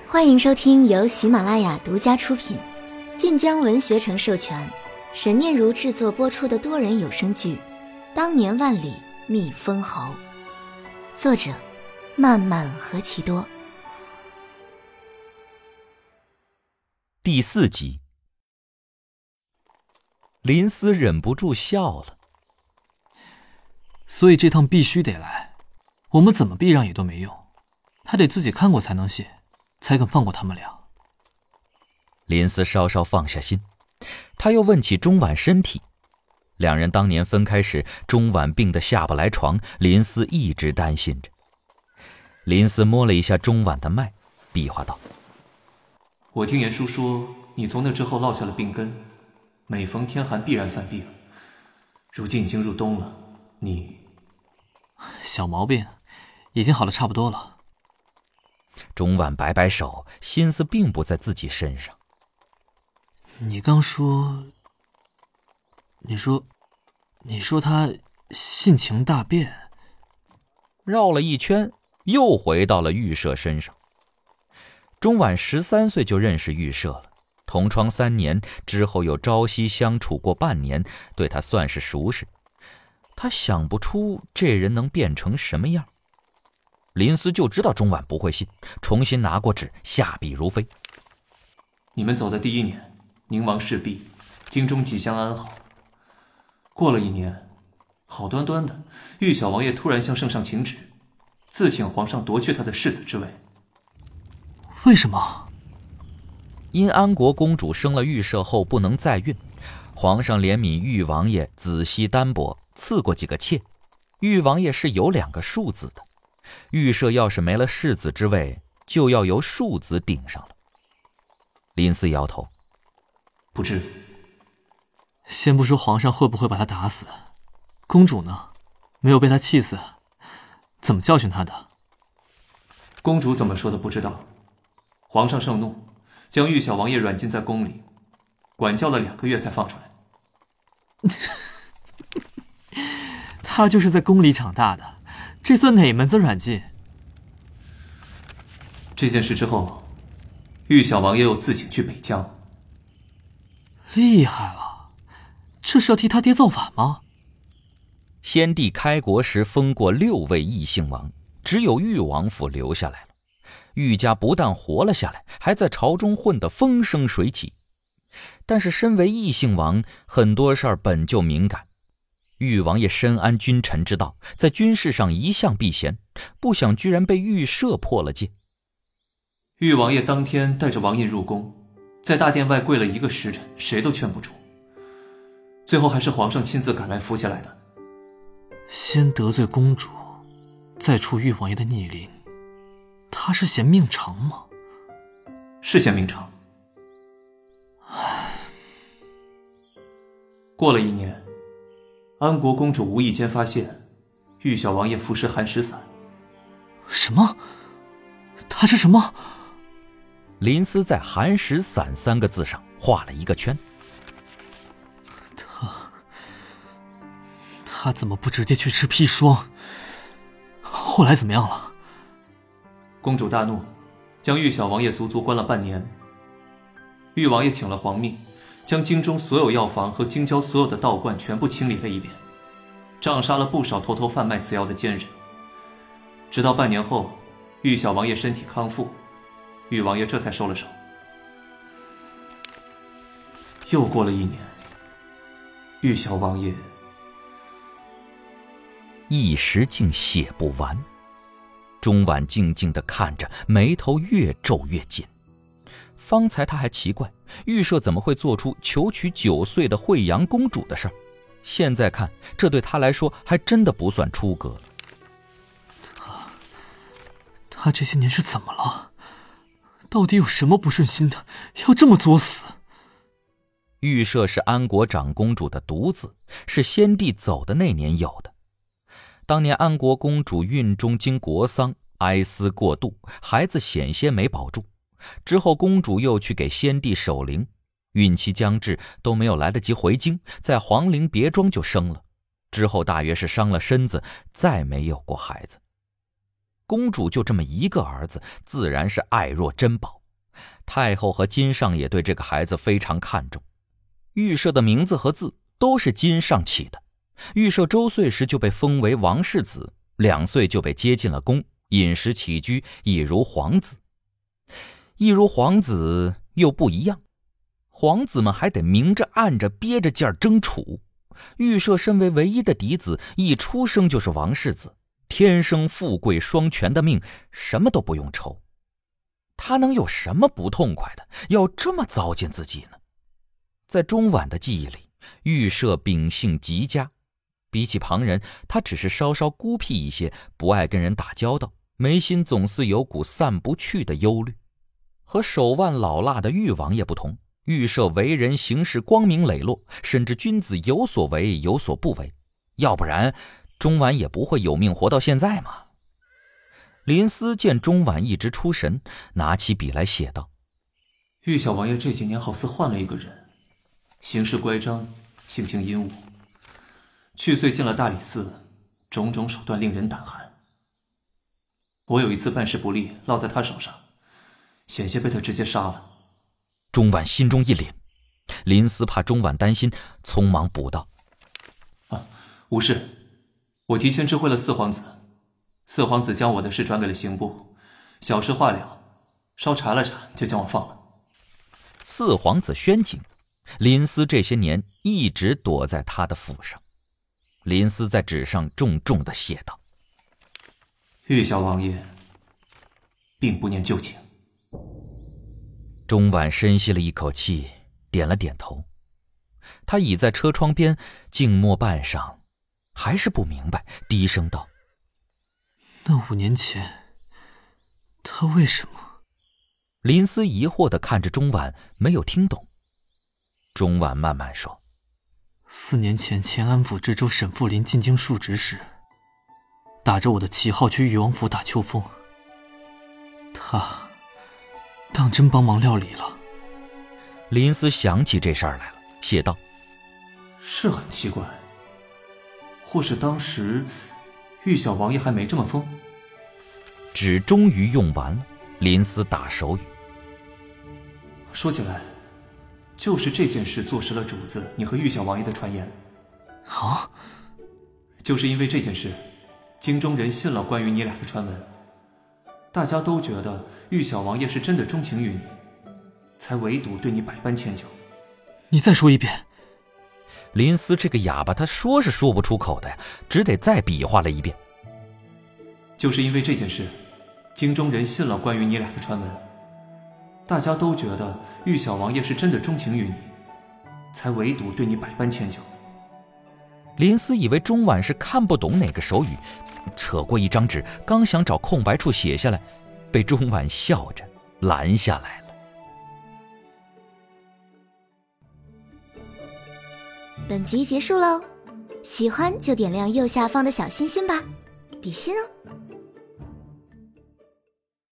欢迎收听由喜马拉雅独家出品，晋江文学城授权，沈念如制作播出的多人有声剧《当年万里觅封侯》，作者漫漫何其多。 第4集，林思忍不住笑了。 所以这趟必须得来，我们怎么避让也都没用，他得自己看过才能写，才肯放过他们俩。 林思稍稍放下心，他又问起钟婉身体。两人当年分开时，钟婉病得下不来床，林思一直担心着。林思摸了一下钟婉的脉，比划道： 我听严叔说，你从那之后落下了病根，每逢天寒必然犯病。如今已经入冬了，你…… 小毛病，已经好得差不多了。 钟婉摆摆手，心思并不在自己身上。 你刚说……你说他性情大变。 绕了一圈，又回到了玉舍身上。钟婉13岁就认识玉舍了，同窗3年，之后又朝夕相处过半年，对他算是熟识。他想不出这人能变成什么样。林思就知道钟婉不会信，重新拿过纸，下笔如飞。 你们走的第1年，宁王事毕，京中即将安好。过了1年，好端端的，玉小王爷突然向圣上请旨，自请皇上夺去他的世子之位。 为什么？ 因安国公主生了玉舍后不能再孕，皇上怜悯玉王爷子息单薄，赐过几个妾。玉王爷是有2个庶子的，玉舍要是没了世子之位，就要由庶子顶上了。林思摇头： 不至。 先不说皇上会不会把他打死，公主呢？没有被他气死，怎么教训他的？ 公主怎么说的不知道。皇上盛怒，将玉小王爷软禁在宫里，管教了2个月才放出来。 他就是在宫里长大的，这算哪门子软禁？ 这件事之后，玉小王爷又自请去北疆。 厉害了，这是要替他爹造反吗？ 先帝开国时封过6位异姓王，只有玉王府留下来了。玉家不但活了下来，还在朝中混得风生水起。但是身为异姓王，很多事儿本就敏感。玉王爷深谙君臣之道，在军事上一向避嫌，不想居然被玉舍破了戒。 玉王爷当天带着王印入宫，在大殿外跪了1个时辰，谁都劝不住。最后还是皇上亲自赶来扶起来的。 先得罪公主，再出玉王爷的逆鳞，他是嫌命长吗？ 是嫌命长。过了1年，安国公主无意间发现玉小王爷服食寒食散。 什么？他是什么？ 林思在寒食散3个字上画了一个圈。 他怎么不直接去吃砒霜？后来怎么样了？ 公主大怒，将玉小王爷足足关了半年。玉王爷请了皇命，将京中所有药房和京郊所有的道观全部清理了一遍，杖杀了不少偷偷贩卖此药的奸人。直到半年后，玉小王爷身体康复，玉王爷这才收了手。又过了1年，玉小王爷一时竟写不完。钟婉静静地看着，眉头越皱越紧。方才他还奇怪玉舍怎么会做出求娶9岁的惠阳公主的事儿，现在看这对他来说还真的不算出格了。 他这些年是怎么了？到底有什么不顺心的，要这么作死？ 玉舍是安国长公主的独子，是先帝走的那年有的。当年安国公主孕中经国丧，哀思过度，孩子险些没保住。之后公主又去给先帝守灵，孕期将至，都没有来得及回京，在皇陵别庄就生了。之后大约是伤了身子，再没有过孩子。公主就这么1个儿子，自然是爱若珍宝。 太后和金上也对这个孩子非常看重。玉舍的名字和字都是金上起的。玉舍周岁时就被封为王世子，2岁就被接进了宫，饮食起居亦如皇子。一如皇子又不一样，皇子们还得明着暗着憋着劲儿争储。玉舍身为唯一的嫡子，一出生就是王世子，天生富贵双全的命，什么都不用愁。他能有什么不痛快的，要这么糟践自己呢？在钟婉的记忆里，玉舍秉性极佳，比起旁人，他只是稍稍孤僻一些，不爱跟人打交道，眉心总是有股散不去的忧虑。和手腕老辣的玉王爷不同，玉舍为人行事光明磊落，深知君子有所为有所不为，要不然钟婉也不会有命活到现在嘛。林思见钟婉一直出神，拿起笔来写道： 玉小王爷这几年好似换了一个人，行事乖张，性情阴武，去岁进了大理寺，种种手段令人胆寒。我有一次办事不力，落在他手上，险些被他直接杀了。 钟婉心中一凛，林思怕钟婉担心，匆忙补道： 无事，我提前知会了四皇子，四皇子将我的事转给了刑部，小事化了，稍查了查就将我放了。 四皇子宣景，林思这些年一直躲在他的府上。林思在纸上重重地写道： 玉小王爷并不念旧情。 钟婉深吸了一口气，点了点头。他倚在车窗边静默半晌，还是不明白，低声道： 那5年前他为什么？ 林思疑惑地看着钟婉，没有听懂。钟婉慢慢说 ：4年前前安府知州沈富林进京述职时，打着我的旗号去裕王府打秋风，他当真帮忙料理了。 林思想起这事儿来了，写道： 是很奇怪，或是当时玉小王爷还没这么疯。 纸终于用完了，林思打手语： 说起来，就是这件事坐实了主子你和玉小王爷的传言。 啊？ 就是因为这件事，京中人信了关于你俩的传闻，大家都觉得玉小王爷是真的钟情于你，才唯独对你百般迁就。 你再说一遍。 林思这个哑巴，他说是说不出口的呀，只得再比划了一遍。 就是因为这件事，京中人信了关于你俩的传闻，大家都觉得玉小王爷是真的钟情于你，才唯独对你百般迁就。 林思以为钟婉是看不懂哪个手语，扯过一张纸，刚想找空白处写下来，被钟婉笑着拦下来了。 本集结束喽，喜欢就点亮右下方的小心心吧，比心哦。